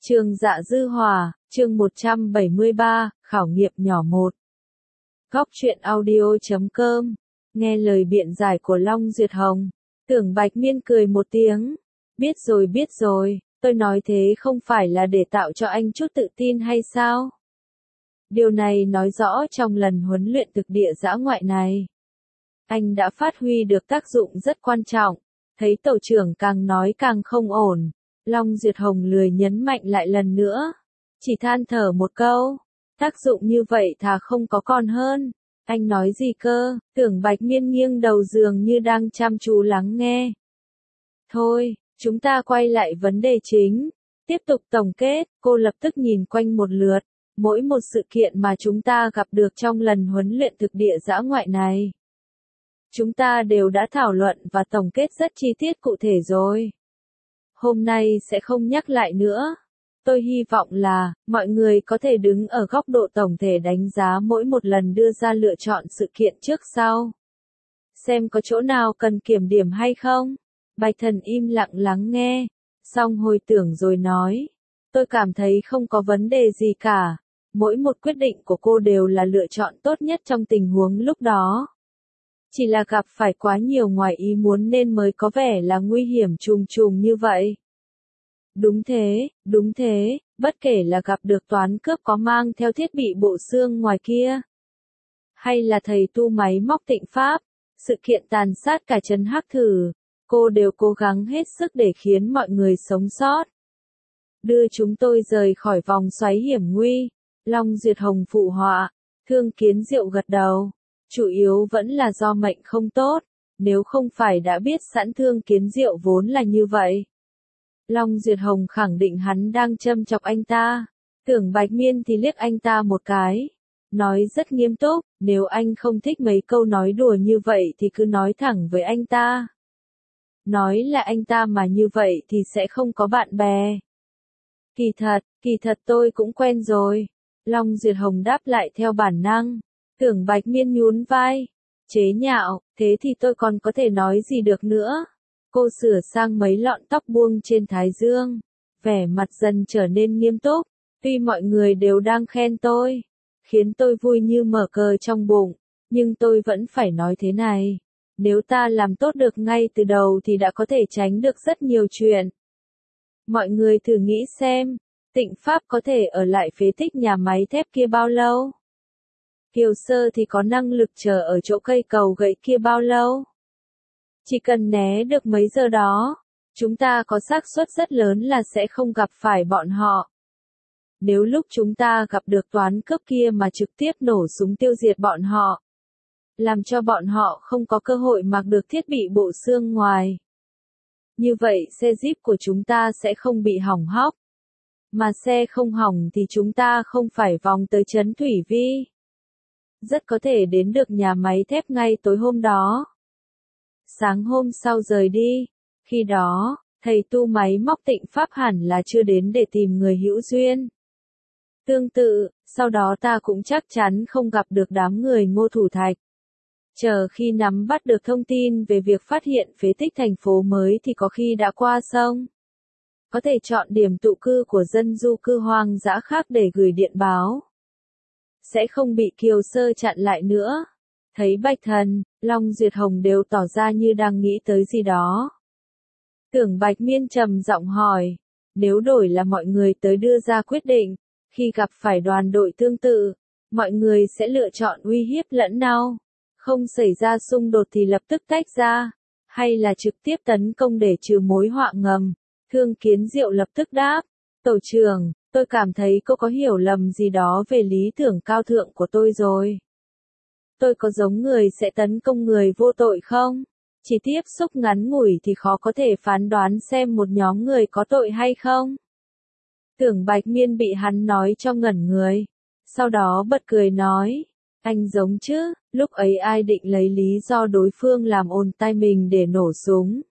Trường Dạ Dư Hòa, chương 173, khảo nghiệm nhỏ 1. Góc truyện audio.com. Nghe lời biện giải của Long Duyệt Hồng. Tưởng Bạch Miên cười một tiếng. Biết rồi, tôi nói thế không phải là để tạo cho anh chút tự tin hay sao? Điều này nói rõ trong lần huấn luyện thực địa dã ngoại này, anh đã phát huy được tác dụng rất quan trọng. Thấy tổ trưởng càng nói càng không ổn, Long Duyệt Hồng lười nhấn mạnh lại lần nữa. Chỉ than thở một câu, tác dụng như vậy thà không có còn hơn. Anh nói gì cơ? Tưởng Bạch Miên nghiêng đầu dường như đang chăm chú lắng nghe. Thôi, chúng ta quay lại vấn đề chính. Tiếp tục tổng kết, cô lập tức nhìn quanh một lượt. Mỗi một sự kiện mà chúng ta gặp được trong lần huấn luyện thực địa dã ngoại này, chúng ta đều đã thảo luận và tổng kết rất chi tiết cụ thể rồi. Hôm nay sẽ không nhắc lại nữa. Tôi hy vọng là, mọi người có thể đứng ở góc độ tổng thể đánh giá mỗi một lần đưa ra lựa chọn sự kiện trước sau. Xem có chỗ nào cần kiểm điểm hay không? Bạch Thần im lặng lắng nghe, xong hồi tưởng rồi nói. Tôi cảm thấy không có vấn đề gì cả. Mỗi một quyết định của cô đều là lựa chọn tốt nhất trong tình huống lúc đó. Chỉ là gặp phải quá nhiều ngoài ý muốn nên mới có vẻ là nguy hiểm trùng trùng như vậy. Đúng thế, bất kể là gặp được toán cướp có mang theo thiết bị bộ xương ngoài kia, hay là thầy tu máy móc Tịnh Pháp, sự kiện tàn sát cả trấn Hắc Thử, cô đều cố gắng hết sức để khiến mọi người sống sót. Đưa chúng tôi rời khỏi vòng xoáy hiểm nguy. Long Duyệt Hồng phụ họa, Thương Kiến Diệu gật đầu. Chủ yếu vẫn là do mệnh không tốt, nếu không phải đã biết sẵn Thương Kiến Diệu vốn là như vậy. Long Duyệt Hồng khẳng định hắn đang châm chọc anh ta. Tưởng Bạch Miên thì liếc anh ta một cái, nói rất nghiêm túc, nếu anh không thích mấy câu nói đùa như vậy thì cứ nói thẳng với anh ta. Nói là anh ta mà như vậy thì sẽ không có bạn bè. Kỳ thật tôi cũng quen rồi. Long Duyệt Hồng đáp lại theo bản năng. Tưởng Bạch Miên nhún vai, chế nhạo, thế thì tôi còn có thể nói gì được nữa. Cô sửa sang mấy lọn tóc buông trên thái dương, vẻ mặt dần trở nên nghiêm túc. Tuy mọi người đều đang khen tôi, khiến tôi vui như mở cờ trong bụng, nhưng tôi vẫn phải nói thế này. Nếu ta làm tốt được ngay từ đầu thì đã có thể tránh được rất nhiều chuyện. Mọi người thử nghĩ xem, Tịnh Pháp có thể ở lại phế tích nhà máy thép kia bao lâu? Kiều Sơ thì có năng lực chờ ở chỗ cây cầu gậy kia bao lâu? Chỉ cần né được mấy giờ đó, chúng ta có xác suất rất lớn là sẽ không gặp phải bọn họ. Nếu lúc chúng ta gặp được toán cướp kia mà trực tiếp nổ súng tiêu diệt bọn họ, làm cho bọn họ không có cơ hội mặc được thiết bị bộ xương ngoài, như vậy xe Jeep của chúng ta sẽ không bị hỏng hóc. Mà xe không hỏng thì chúng ta không phải vòng tới trấn Thủy Vi. Rất có thể đến được nhà máy thép ngay tối hôm đó. Sáng hôm sau rời đi. Khi đó, thầy tu máy móc Tịnh Pháp hẳn là chưa đến để tìm người hữu duyên. Tương tự, sau đó ta cũng chắc chắn không gặp được đám người Ngô Thủ Thạch. Chờ khi nắm bắt được thông tin về việc phát hiện phế tích thành phố mới thì có khi đã qua sông. Có thể chọn điểm tụ cư của dân du cư hoang dã khác để gửi điện báo. Sẽ không bị Kiều Sơ chặn lại nữa. Thấy Bạch Thần, Long Duyệt Hồng đều tỏ ra như đang nghĩ tới gì đó. Tưởng Bạch Miên trầm giọng hỏi, nếu đổi là mọi người tới đưa ra quyết định, khi gặp phải đoàn đội tương tự, mọi người sẽ lựa chọn uy hiếp lẫn nhau, không xảy ra xung đột thì lập tức tách ra, hay là trực tiếp tấn công để trừ mối họa ngầm. Thương Kiến Diệu lập tức đáp, tổ trưởng, tôi cảm thấy cô có hiểu lầm gì đó về lý tưởng cao thượng của tôi rồi. Tôi có giống người sẽ tấn công người vô tội không? Chỉ tiếp xúc ngắn ngủi thì khó có thể phán đoán xem một nhóm người có tội hay không. Tưởng Bạch Miên bị hắn nói cho ngẩn người. Sau đó bật cười nói, anh giống chứ, lúc ấy ai định lấy lý do đối phương làm ồn tai mình để nổ súng.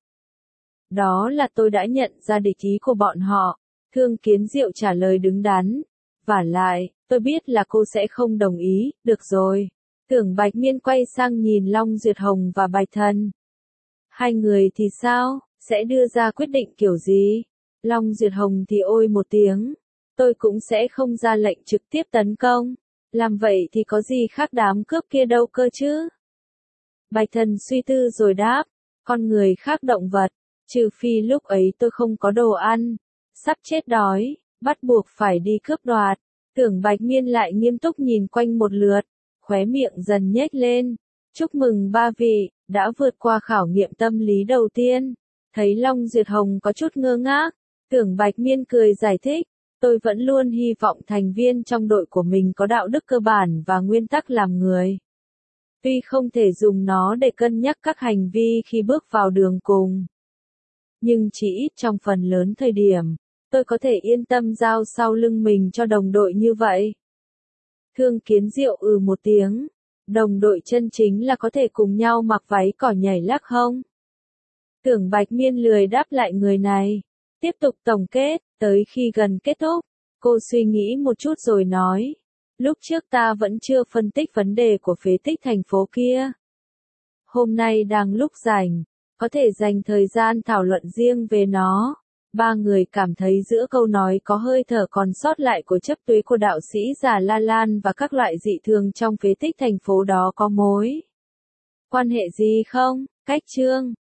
Đó là tôi đã nhận ra địch ý của bọn họ. Thương Kiến Diệu trả lời đứng đắn. Vả lại, tôi biết là cô sẽ không đồng ý, được rồi. Tưởng Bạch Miên quay sang nhìn Long Duyệt Hồng và Bạch Thần. Hai người thì sao, sẽ đưa ra quyết định kiểu gì? Long Duyệt Hồng thì ôi một tiếng, tôi cũng sẽ không ra lệnh trực tiếp tấn công. Làm vậy thì có gì khác đám cướp kia đâu cơ chứ? Bạch Thần suy tư rồi đáp, con người khác động vật, trừ phi lúc ấy tôi không có đồ ăn, sắp chết đói, bắt buộc phải đi cướp đoạt. Tưởng Bạch Miên lại nghiêm túc nhìn quanh một lượt, khóe miệng dần nhếch lên. Chúc mừng ba vị, đã vượt qua khảo nghiệm tâm lý đầu tiên. Thấy Long Duyệt Hồng có chút ngơ ngác, Tưởng Bạch Miên cười giải thích, tôi vẫn luôn hy vọng thành viên trong đội của mình có đạo đức cơ bản và nguyên tắc làm người. Tuy không thể dùng nó để cân nhắc các hành vi khi bước vào đường cùng, nhưng chỉ ít trong phần lớn thời điểm, tôi có thể yên tâm giao sau lưng mình cho đồng đội như vậy. Thương Kiến Diệu một tiếng, đồng đội chân chính là có thể cùng nhau mặc váy cỏ nhảy lắc không? Tưởng Bạch Miên lười đáp lại người này, tiếp tục tổng kết, tới khi gần kết thúc, cô suy nghĩ một chút rồi nói, lúc trước ta vẫn chưa phân tích vấn đề của phế tích thành phố kia. Hôm nay đang lúc rảnh, có thể dành thời gian thảo luận riêng về nó. Ba người cảm thấy giữa câu nói có hơi thở còn sót lại của chấp tuế của đạo sĩ già La Lan và các loại dị thường trong phế tích thành phố đó có mối quan hệ gì không? Cách chương